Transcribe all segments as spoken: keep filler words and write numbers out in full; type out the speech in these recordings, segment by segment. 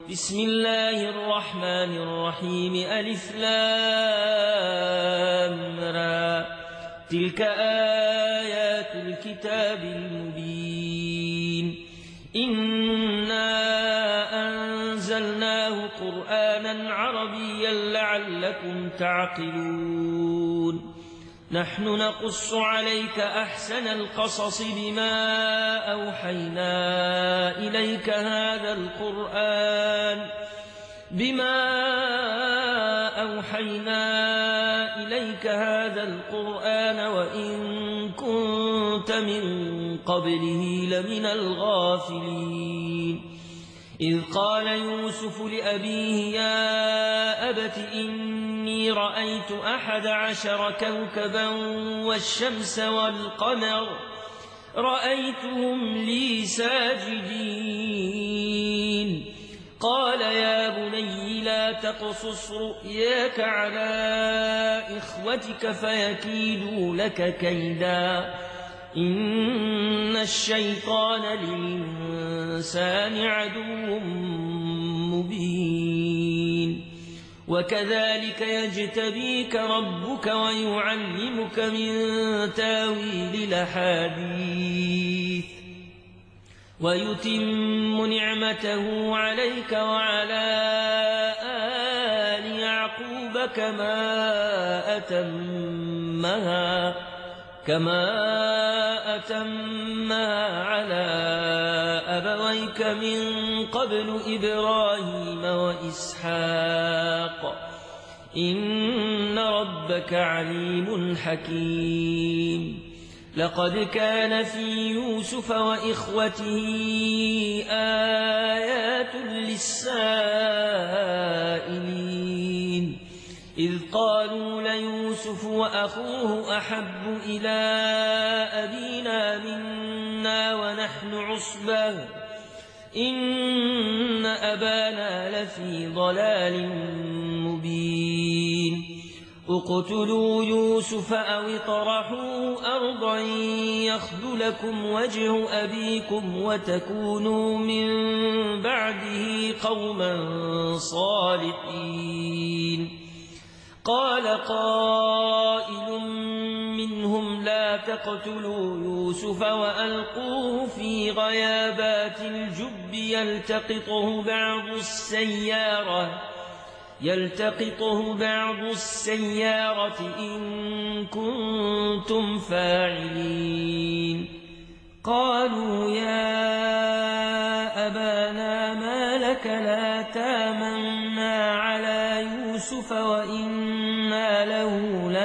بسم الله الرحمن الرحيم ألف لام را تلك آيات الكتاب المبين إنا أنزلناه قرآنا عربيا لعلكم تعقلون نحن نقص عليك أحسن القصص بما أوحينا إليك هذا القرآن بما أوحينا إليك هذا القرآن وإن كنت من قبله لمن الغافلين إذ قال يوسف لأبيه يا أبت إني رأيت أحد عشر كوكبا والشمس والقمر رأيتهم لي ساجدين قال يا بني لا تقصص رؤياك على إخوتك فيكيدوا لك كيدا إن الشيطان للإنسان عدو مبين وكذلك يجتبيك ربك ويعلمك من تاويل الأحاديث ويتم نعمته عليك وعلى آل يعقوب كما أتمها كما أتمها على أبويك من قبل إبراهيم وإسحاق إن ربك عليم حكيم لقد كان في يوسف وإخوته آيات للسائلين إذ قالوا ليوسف وأخوه أحب إلى أبينا منا ونحن عصبة إن أبانا لفي ضلال مبين اقتلوا يوسف أو اطرحوا أرضا يخل لكم وجه أبيكم وتكونوا من بعده قوما صالحين قال قائل منهم لا تقتلوا يوسف وألقوه في غيابات الجب يلتقطه بعض السيارة يلتقطه بعض السيارة إن كنتم فاعلين قالوا يا أبانا ما لك لا تامنا على يوسف وإنا له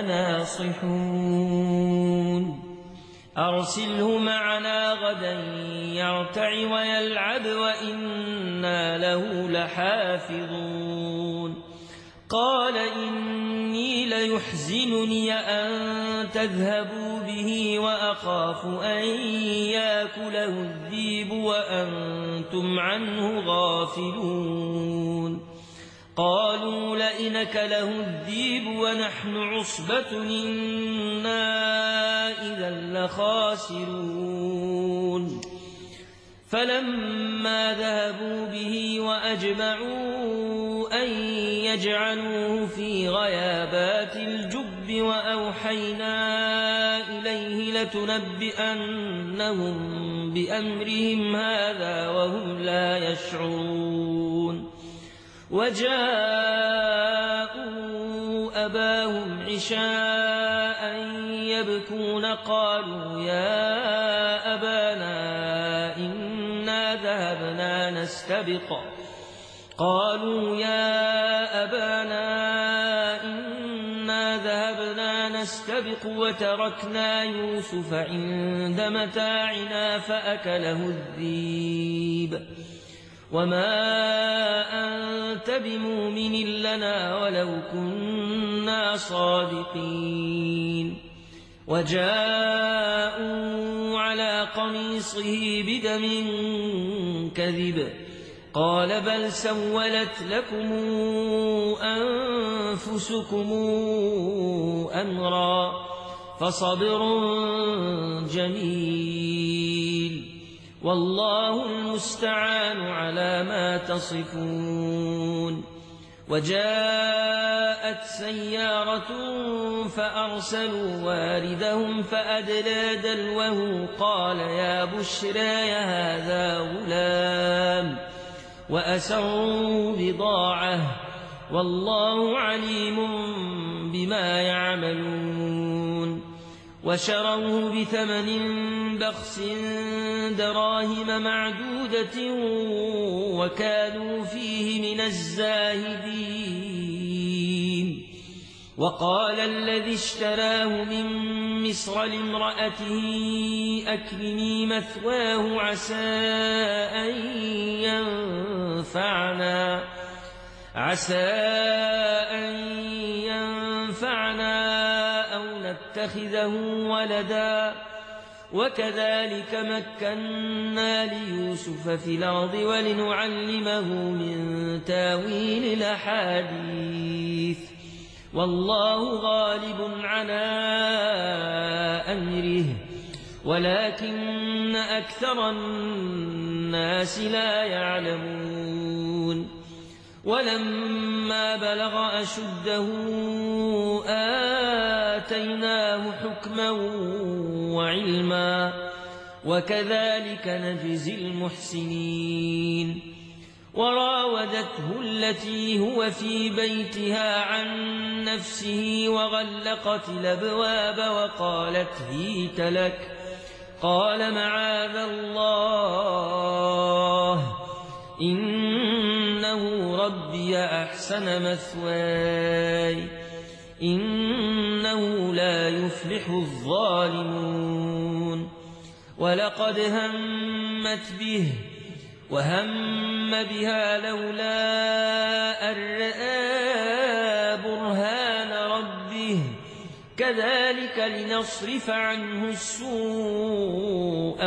لناصحون أرسله معنا غدا يرتع ويلعب وإنا له لحافظون قال إني ليحزنني أن تذهبوا به وأخاف أن يأكله الذئب وأنتم عنه غافلون قالوا لئن أكله الذئب ونحن عصبة إنا إذا لخاسرون فلما ذهبوا به وأجمعوا أن يجعلوه في غيابات الجب وأوحينا إليه لتنبئنهم بأمرهم هذا وهم لا يشعرون وجاءوا أباهم عشاء يبكون قالوا يا أبانا إنا ذهبنا نستبق قالوا يا أبانا إنا ذهبنا نستبق وتركنا يوسف عند متاعنا فأكله الذئب وما أنت بمؤمن لنا ولو كنا صادقين وجاءوا على قميصه بدم كذب قال بل سولت لكم أنفسكم أمرا فصبر جميل والله المستعان على ما تصفون وجاءت سيارة فأرسلوا واردهم فأدلى دلوه قال يا بشرى هذا غلام وأسروا بضاعة والله عليم بما يعملون وشروه بثمن بخس دراهم معدودة وكانوا فيه من الزاهدين وقال الذي اشتراه من مصر لامرأته أكرمي مثواه عسى أن ينفعنا عسى أن ينفعنا أو نتخذه ولدا وكذلك مكنا ليوسف في الأرض ولنعلمه من تاويل الأحاديث والله غالب على أمره ولكن أكثر الناس لا يعلمون ولما بلغ أشده آتيناه حكما وعلما وكذلك نجزي المحسنين وراودته التي هو في بيتها عن نفسه وغلقت الأبواب وقالت هيت لك قال معاذ الله إنه ربي أحسن مثواي إنه لا يفلح الظالمون ولقد همت به وهم بها لولا أن رأى برهان ربه كذلك لنصرف عنه السوء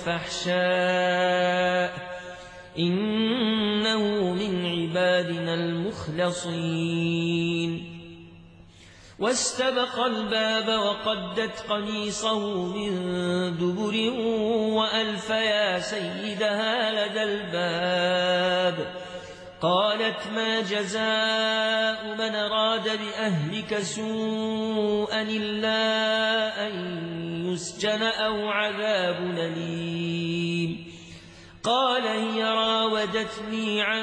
والفحشاء إنه من عبادنا المخلصين واستبق الباب وقدت قميصه من دبر وألف يا سيدها لدى الباب قالت ما جزاء من أراد بأهلك سوءا إلا أن يسجن أو عذاب أليم قال هي راودتني عن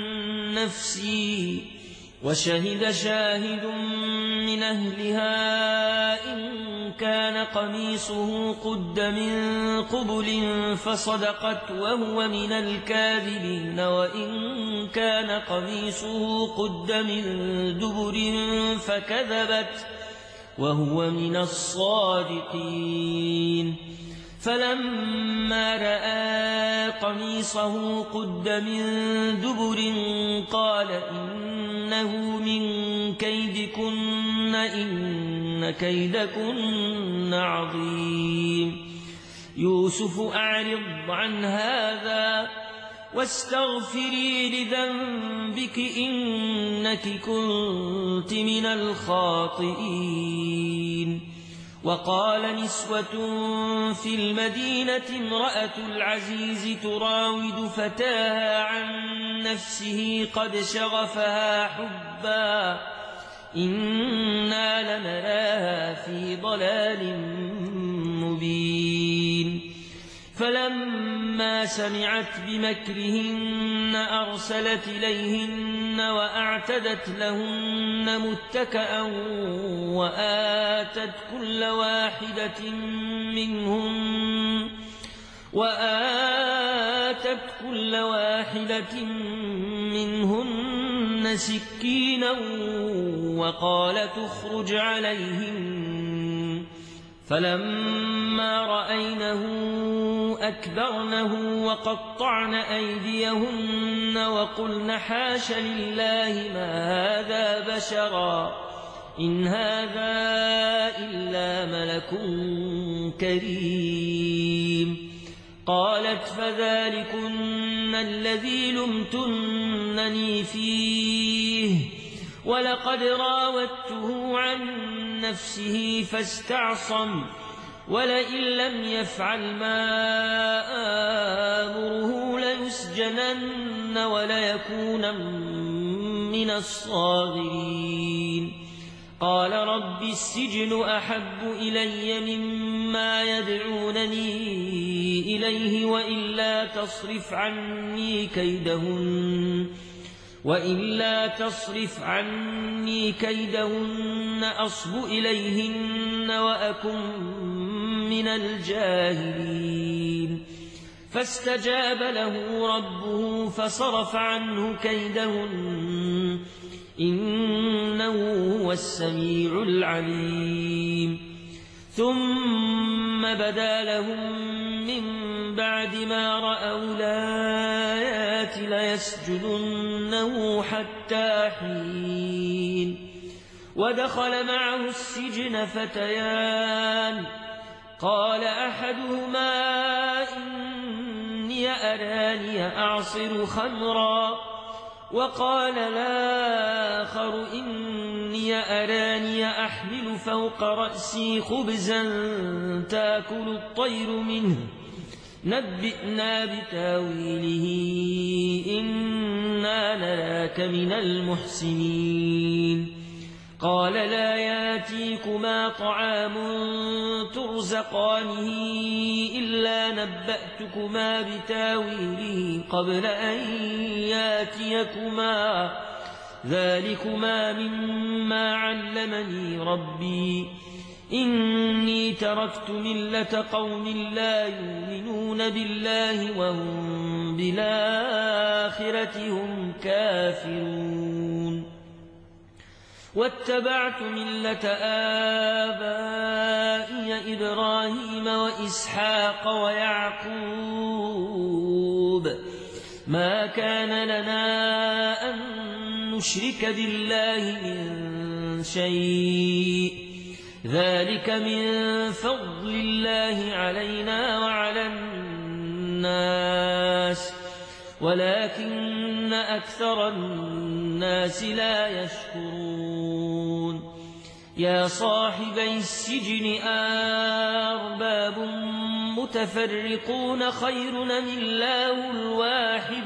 نفسي وشهد شاهد من أهلها إن كان قميصه قد من قبل فصدقت وهو من الكاذبين وإن كان قميصه قد من دبر فكذبت وهو من الصادقين فلما رأى قميصه قد من دبر قال إنه من كيدكن إن كيدكن عظيم يوسف أعرض عن هذا واستغفري لذنبك إنك كنت من الخاطئين وقال نسوة في المدينة امرأة العزيز تراود فتاها عن نفسه قد شغفها حبا إنا لنراها في ضلال مبين فلما سمعت بمكرهن أرسلت إليهن وأعتدت لهن متكأ وآتت كل واحدة منهن وآتت كل واحدة منهن سكينا وقالت اخرج عليهن فلما رأينه أكبرنه وقطعن أيديهن وقلن حاش لله ما هذا بشرا إن هذا إلا ملك كريم قالت فذلكن الذي لمتنني فيه ولقد راودته عن نفسه فاستعصم ولئن لم يفعل ما آمره ليسجنن وليكون من الصاغرين قال رب السجن أحب إلي مما يدعونني إليه وإلا تصرف عني كيدهن وإلا تصرف عني كيدهن أصب إليهن وأكن من الجاهلين فاستجاب له ربه فصرف عنه كيدهن إنه هو السميع العليم ثم بدا لهم من بعد ما رأوا الآيات ليسجننه حتى حين ودخل معه السجن فتيان قال أحدهما إني أراني أعصر خمرا وقال الآخر إني أراني أحمل فوق رأسي خبزا تأكل الطير منه نبئنا بتاويله إنا نراك من المحسنين قال لا ياتيكما طعام ترزقانه إلا نبأتكما بتاويله قبل أن ياتيكما ذلكما مما علمني ربي إني تركت ملة قوم لا يؤمنون بالله وهم بالآخرة هم كافرون واتبعت ملة آبائي إبراهيم وإسحاق ويعقوب ما كان لنا أن نشرك بالله من شيء ذلك من فضل الله علينا وعلى الناس ولكن أكثر الناس لا يشكرون يا صاحبي السجن أرباب متفرقون خير من الله الواحد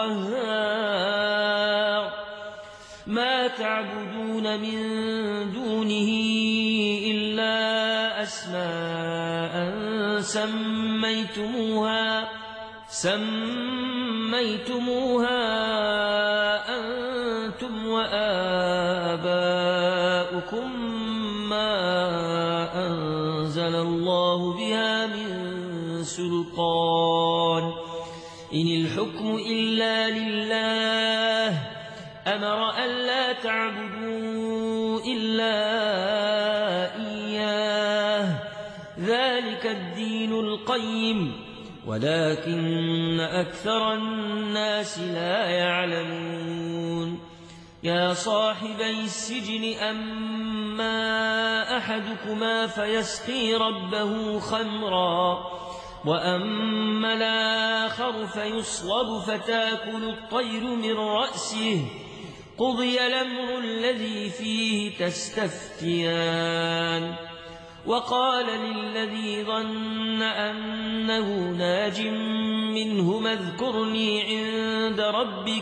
القهار ما تعبدون من دونه إلا أسماء سميتموها سميتموها أنتم وآباؤكم ما أنزل الله بها من سلطان إن الحكم إلا لله أمر ألا تعبدوا إلا إياه ذلك الدين القيم ولكن أكثر الناس لا يعلمون يا صاحبي السجن أما أحدكما فيسقي ربه خمرا وأما الآخر فيصلب فتاكل الطير من رأسه قضي الأمر الذي فيه تستفتيان وقال للذي ظن أنه ناج منهما اذكرني عند ربك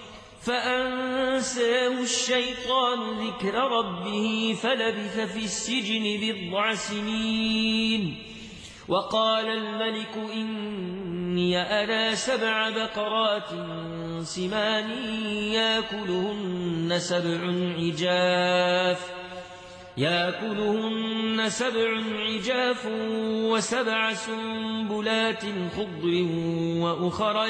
فأنساه الشيطان ذكر ربه فلبث في السجن بضع سنين وقال الملك إني أرى سبع بقرات سمان يأكلهن سبع عجاف يأكلهن سبع عجاف وسبع سنبلات خضر وأخر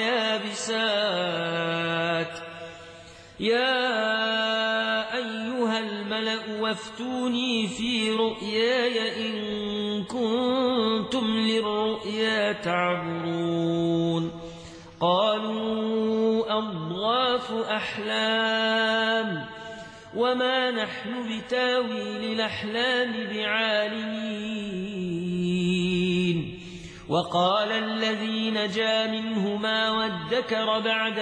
يابسات يا أيها الملأ وافتوني في رؤياي إن كنتم للرؤيا تعبرون قالوا أضغاث أحلام وما نحن بتاويل الأحلام بعالمين وقال الذي نجا منهما وادكر بعد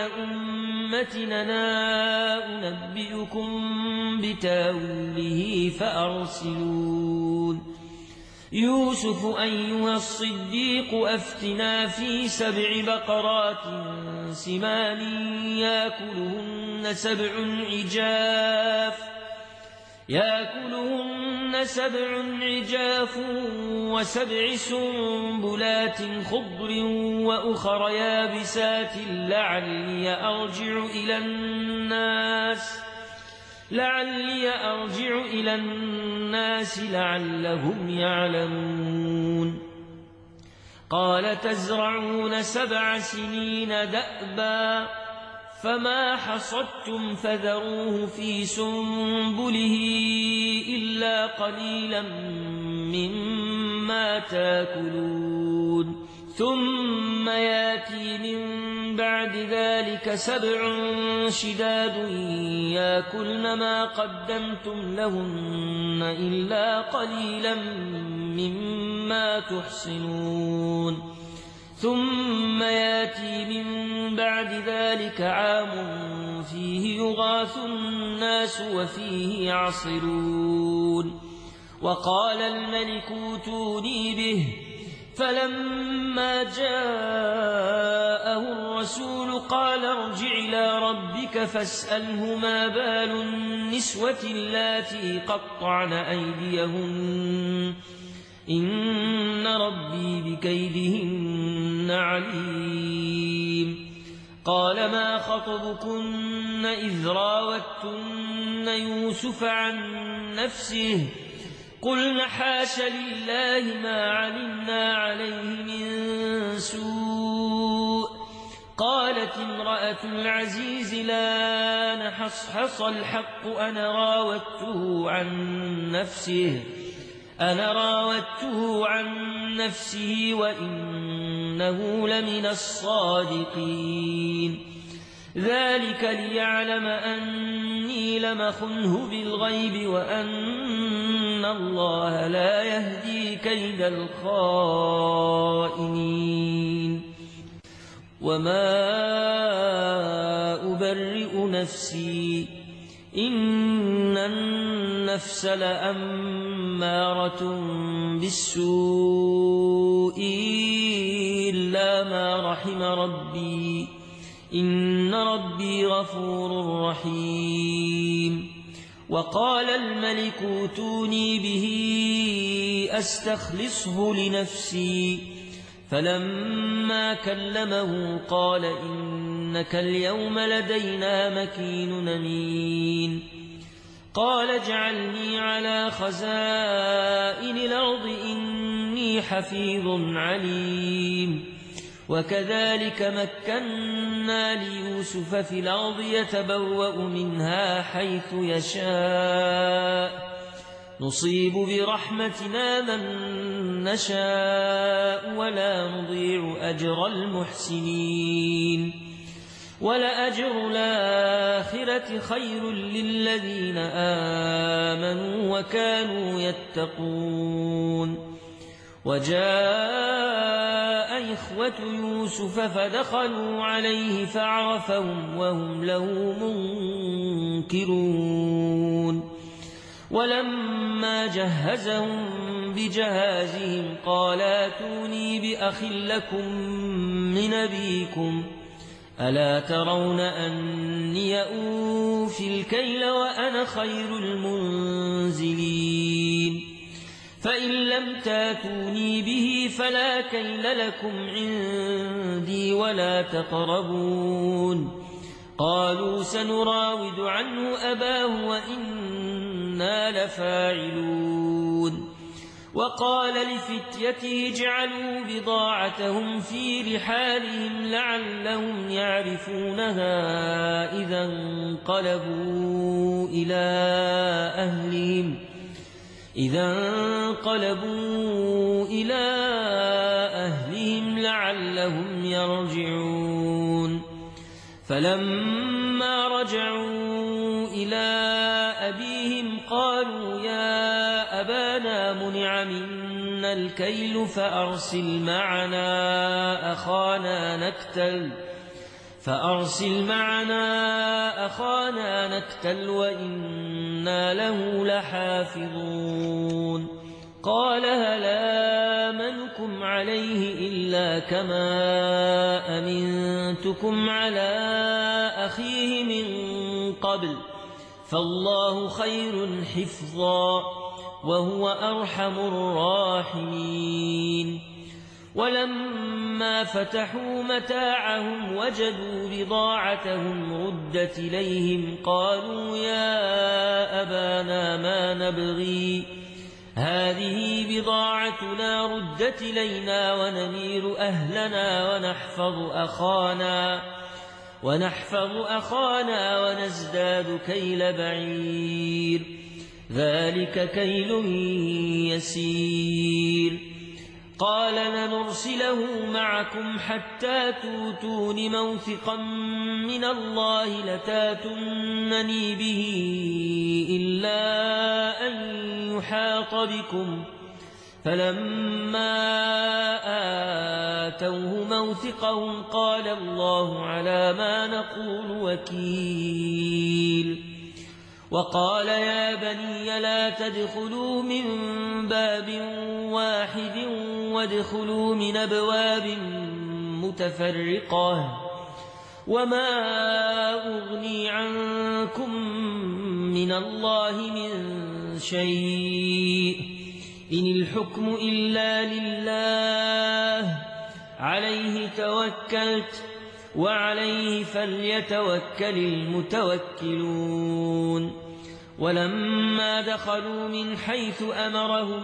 أمتنا أنبئكم بتاويله فأرسلون يوسف أيها الصديق أفتنا في سبع بقرات سمان يأكلهن سبع عجاف يأكلهن سبع عجاف وسبع سنبلات خضر وأخر يابسات لعلي أرجع إلى الناس لعلي أرجع إلى الناس لعلهم يعلمون قال تزرعون سبع سنين دأبا فما حصدتم فذروه في سنبله إلا قليلا مما تاكلون ثم ياتي من بعد ذلك سبع شداد ياكلن ما قدمتم لهن إلا قليلا مما تحصنون ثم ياتي من بعد ذلك عام فيه يغاث الناس وفيه يعصرون وقال الملك ائتوني به فلما جاءه الرسول قال ارجع إلى ربك فاسأله ما بال النسوة اللاتي قطعن أيديهن إن ربي بكيدهن عليم قال ما خطبكن إذ راوتن يوسف عن نفسه قلن حاش لله ما علمنا عليه من سوء قالت امرأة العزيز لا نحصحص الحق أنا راودته عن نفسه أنا راودته عن نفسه وإنه لمن الصادقين ذلك ليعلم أني لمخنه بالغيب وأن الله لا يهدي كيد الخائنين وما أبرئ نفسي إن النفس لأمارة بالسوء إلا ما رحم ربي إن ربي غفور رحيم وقال الملك ائتوني به أستخلصه لنفسي فلما كلمه قال إنك اليوم لدينا مكين أمين قال اجعلني على خزائن الأرض إني حفيظ عليم وكذلك مكنا ليوسف في الأرض يتبوأ منها حيث يشاء نصيب برحمتنا من نشاء ولا نضيع أجر المحسنين ولأجر الآخرة خير للذين آمنوا وكانوا يتقون وجاء إخوة يوسف فدخلوا عليه فعرفهم وهم له منكرون ولما جهزهم بجهازهم قال ائتوني بأخ لكم من أبيكم ألا ترون أني أوفي الكيل وأنا خير المنزلين فإن لم تاتوني به فلا كيل لكم عندي ولا تقربون قالوا سنراود عنه أباه وإنا لفاعلون وقال لفتيته اجعلوا بضاعتهم في رحالهم لعلهم يعرفونها إذا انقلبوا إلى أهلهم إذا انقلبوا إلى أهلهم لعلهم يرجعون فلما رجعوا إلى أبيهم قالوا يا أبانا منع منا الكيل فأرسل معنا أخانا نكتل فأرسل معنا أخانا نكتل وإنا له لحافظون قال هل آمنكم عليه إلا كما أمنتكم على أخيه من قبل فالله خير حفظا وهو أرحم الراحمين ولما فتحوا متاعهم وجدوا بضاعتهم ردت إليهم قالوا يا أبانا ما نبغي هذه بضاعتنا ردت إلينا ونمير أهلنا ونحفظ أخانا ونحفظ أخانا ونزداد كيل بعير ذلك كيل يسير قال لنرسله معكم حتى توتون موثقا من الله لتاتونني به إلا أن يحاط بكم فلما آتوه موثقهم قال الله على ما نقول وكيل وقال يا بني لا تدخلوا من باب واحد وادخلوا من أبواب متفرقة وما أغني عنكم من الله من شيء إن الحكم إلا لله عليه توكلت وعليه فليتوكل المتوكلون ولما دخلوا من حيث أمرهم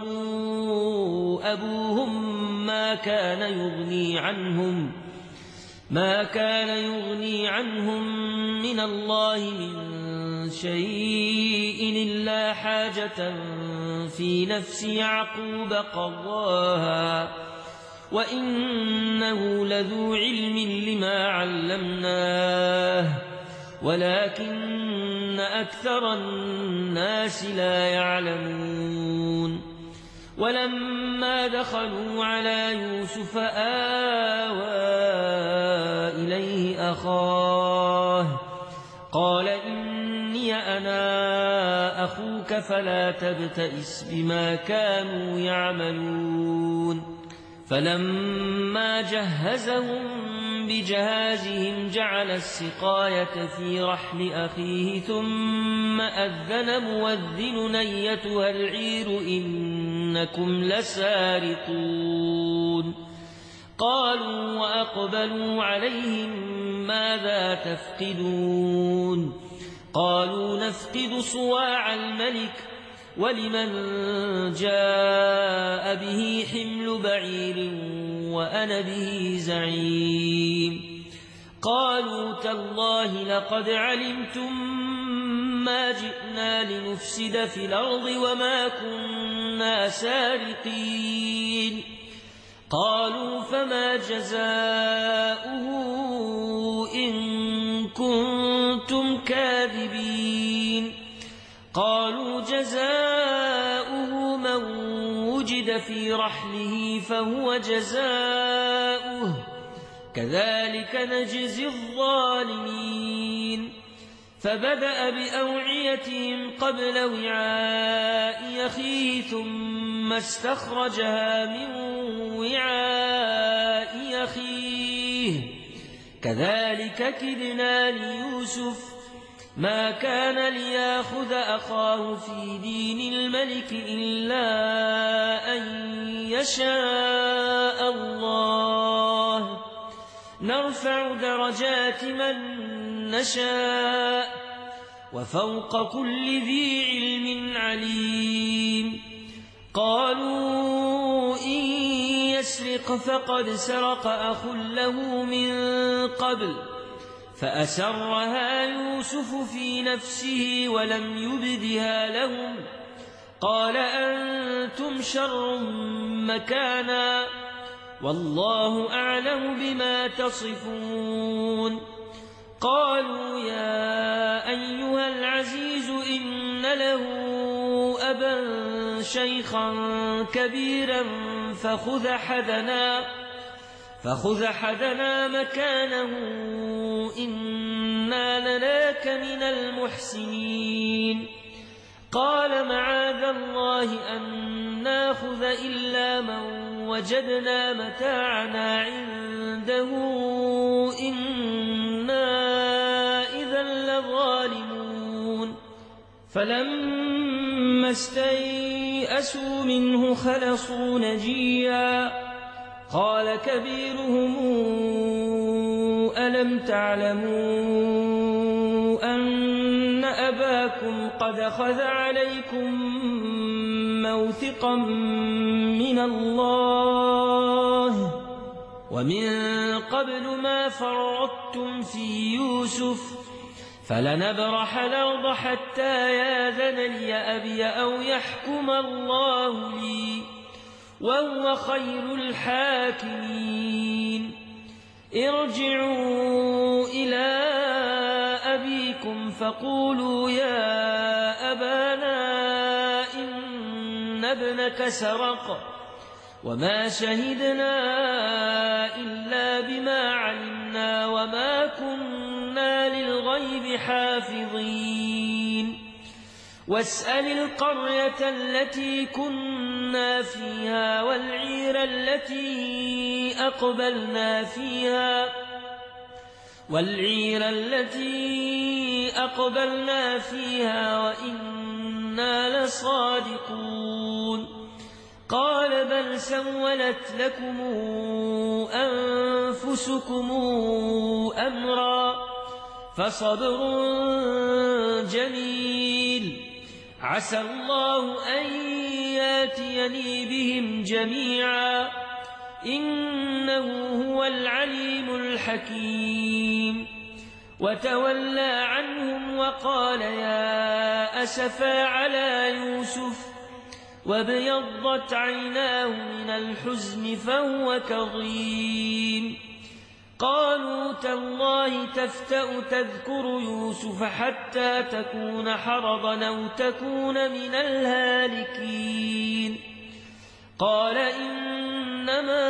أبوهم ما كان يغني عنهم ما كان يغني عنهم من الله من شيء إلا حاجة في نفس يعقوب قضاها وإنه لذو علم لما علمناه ولكن أكثر الناس لا يعلمون ولما دخلوا على يوسف آوى إليه أخاه قال إني أنا أخوك فلا تبتئس بما كانوا يعملون فلما جهزهم بجهازهم جعل السقاية في رحل أخيه ثم أذن مؤذن أيتها العير إنكم لسارقون قالوا وأقبلوا عليهم ماذا تفقدون قالوا نفقد صواع الملك ولمن جاء به حمل بعير وأنا به زعيم قالوا تالله لقد علمتم ما جئنا لنفسد في الأرض وما كنا سارقين قالوا فما جزاؤه إن كنتم كاذبين قالوا جزاؤه من وجد في رحله فهو جزاؤه كذلك نجزي الظالمين فبدأ بأوعيتهم قبل وعاء أخيه ثم استخرجها من وعاء أخيه كذلك كدنا ليوسف ما كان ليأخذ أخاه في دين الملك إلا أن يشاء الله نرفع درجات من نشاء وفوق كل ذي علم عليم قالوا إن يسرق فقد سرق أخ له من قبل فأسرها يوسف في نفسه ولم يبدها لهم قال أنتم شر مكانا والله أعلم بما تصفون قالوا يا أيها العزيز إن له أبا شيخا كبيرا فخذ أحدنا فخذ أحدنا مكانه إنا نراك من المحسنين قال معاذ الله أن ناخذ إلا من وجدنا متاعنا عنده إنا إذا لظالمون فلما استيئسوا منه خلصوا نجيا قال كبيرهم ألم تعلموا أن أباكم قد أخذ عليكم موثقا من الله ومن قبل ما فرطتم في يوسف فلنبرح الأرض حتى ياذن لي أبي أو يحكم الله لي وهو خير الحاكمين ارجعوا إلى أبيكم فقولوا يا أبانا إن ابنك سرق وما شهدنا إلا بما علمنا وما كنا للغيب حافظين واسأل القرية التي كنا فيها والعير التي أقبلنا فيها والعير التي أقبلنا فيها وإنا لصادقون قال بل سولت لكم أنفسكم أمرا فصبر جميل عسى الله أن ياتيني بهم جميعا إنه هو العليم الحكيم وتولى عنهم وقال يا أسفا على يوسف وابيضت عيناه من الحزن فهو كظيم قالوا تالله تفتأ تذكر يوسف حتى تكون حرضا أو تكون من الهالكين قال إنما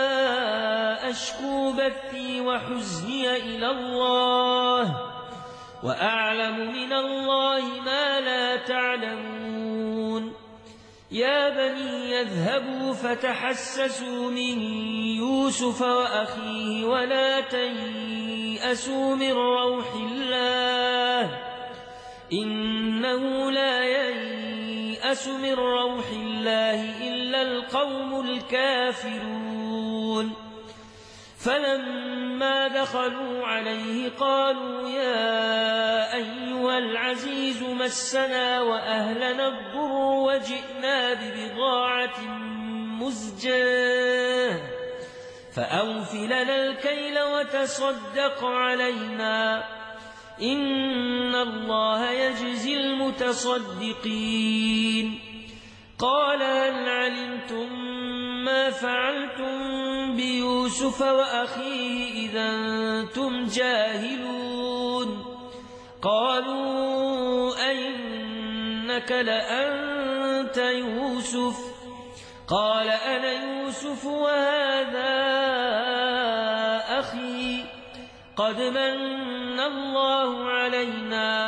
أشكو بثي وحزني إلى الله وأعلم من الله ما لا تعلمون يا بني يذهبوا فتحسسوا من يوسف وأخيه ولا تيأسوا من روح الله إنه لا ييأس من روح الله إلا القوم الكافرون فلما دخلوا عليه قالوا يا أيها العزيز مسنا وأهلنا الضر وجئنا ببضاعة مزجاة فأوف لنا الكيل وتصدق علينا إن الله يجزي المتصدقين قال هل علمتم ما فعلتم بيوسف وأخيه إذا أنتم جاهلون قالوا أئنك لأنت يوسف قال أنا يوسف وهذا أخي قد من الله علينا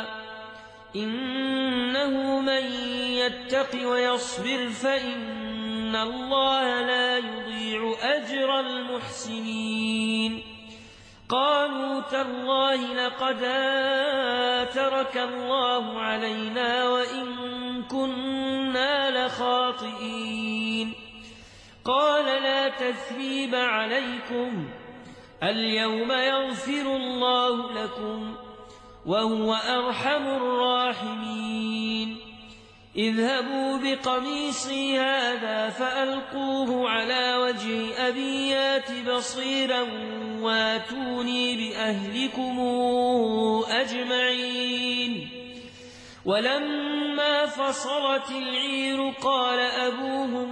إنه من يتق ويصبر فإن الله لا يضيع أجر المحسنين قالوا تالله لقد آثرك الله علينا وإن كنا لخاطئين قال لا تثريب عليكم اليوم يغفر الله لكم وهو أرحم الراحمين اذهبوا بقميصي هذا فألقوه على وجه أبي يات بصيرا واتوني بأهلكم أجمعين ولما فصلت العير قال أبوهم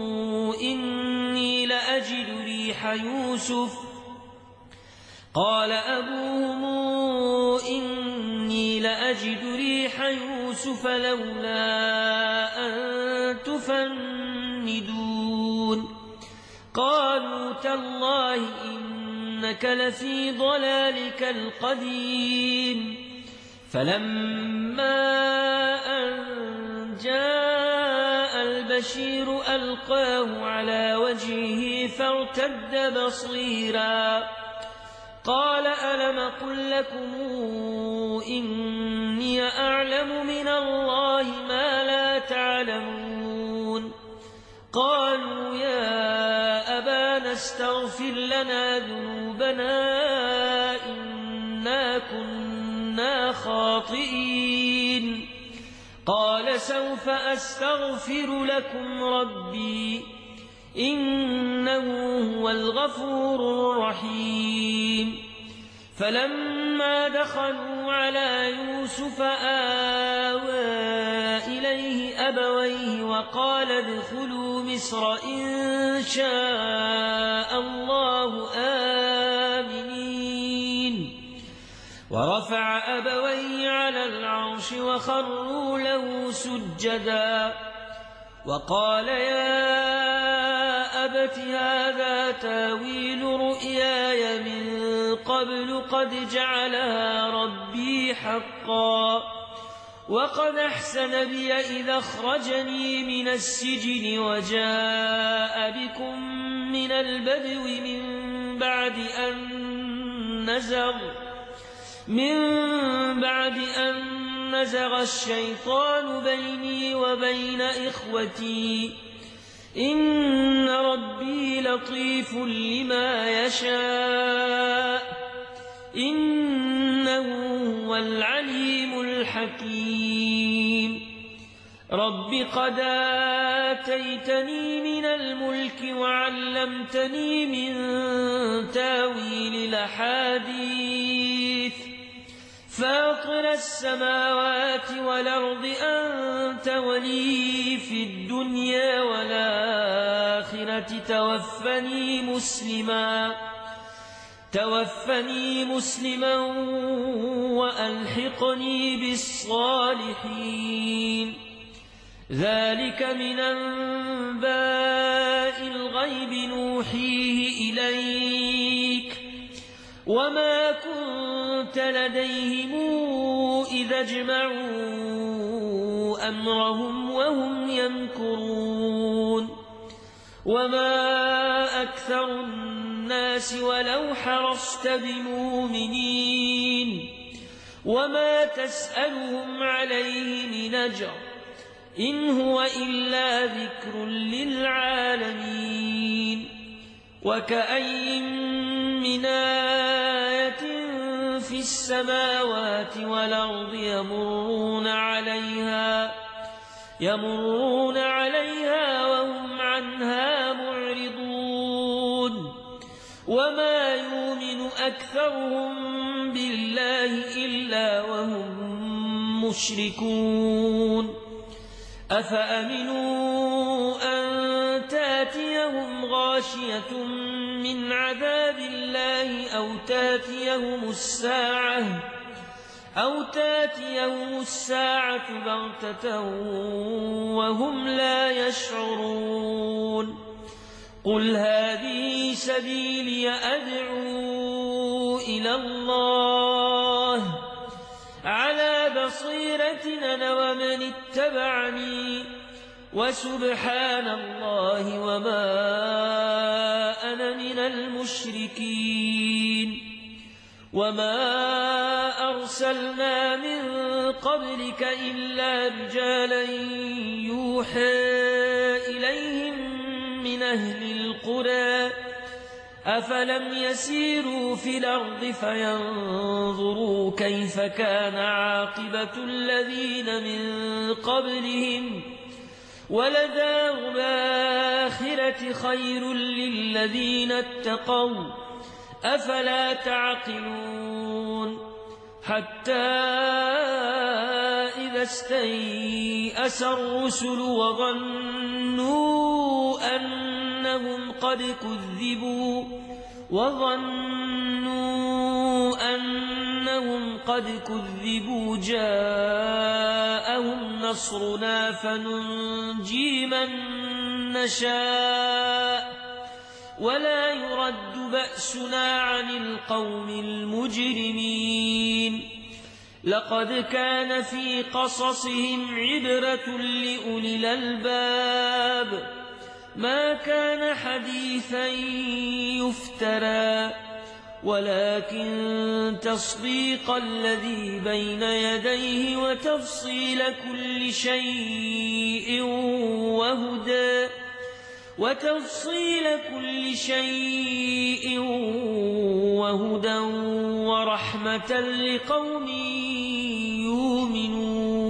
إني لأجد ريح يوسف قال أبوهم إني لأجد ريح يوسف لولا أن تفندون قالوا تالله إنك لفي ضلالك القديم فلما أن جاء البشير ألقاه على وجهه فارتد بصيرا قال ألم أقل لكم إني أعلم من الله ما لا تعلمون قالوا يا أبانا استغفر لنا ذنوبنا إنا كنا خاطئين قال سوف أستغفر لكم ربي إنه هو الغفور الرحيم فلما دخلوا على يوسف آوى إليه أبويه وقال ادخلوا مصر إن شاء الله آمنين ورفع أبويه على العرش وخروا له سجدا وقال يا أبت هذا تاويل رؤياي من قبل قد جعلها ربي حقا وقد أحسن بي إذا أخرجني من السجن وجاء بكم من البدو من بعد أن نزغ من بعد أن نزغ الشيطان بيني وبين إخوتي إن ربي لطيف لما يشاء إنه هو العليم الحكيم رب قد آتيتني من الملك وعلمتني من تاويل الأحاديث فاطر السماوات والأرض أنت ولي في الدنيا والآخرة توفني مسلما توفني مسلما وألحقني بالصالحين ذلك من أنباء الغيب نوحيه إليك وما كنت لديهم إذا اجمعوا أمرهم وهم يمكرون وما أكثر الناس ولو حرصت بمؤمنين وما تسألهم عليه من أجر إن هو إلا ذكر للعالمين وكأي من آية في السماوات والأرض يمرون عليها يمرون عليها وهم عنها معرضون وما يؤمن أكثرهم بالله إلا وهم مشركون أفأمنوا أن تاتيهم غاشية من عذاب الله أو تاتيهم الساعة أو تاتيهم الساعة بغتة وهم لا يشعرون قل هذه سبيلي أدعو إلى الله على بصيرة أنا ومن اتبعني وسبحان الله وما أنا من المشركين وما أرسلنا من قبلك إلا رجالا يوحى إليهم من أهل القرى أفلم يسيروا في الأرض فينظروا كيف كان عاقبة الذين من قبلهم ولدار الآخرة خير للذين اتقوا أفلا تعقلون حتى إذا استيأس الرسل وظنوا أنهم قد كذبوا وظنوا أنهم قد كذبوا جاءهم نصرنا فننجي من نشاء ولا يرد بأسنا عن القوم المجرمين لقد كان في قصصهم عبرة لأولي الألباب ما كان حديثا يفترى ولكن تصديق الذي بين يديه وتفصيل كل شيء وهدى وتفصيل كل شيء وهدى ورحمة لقوم يؤمنون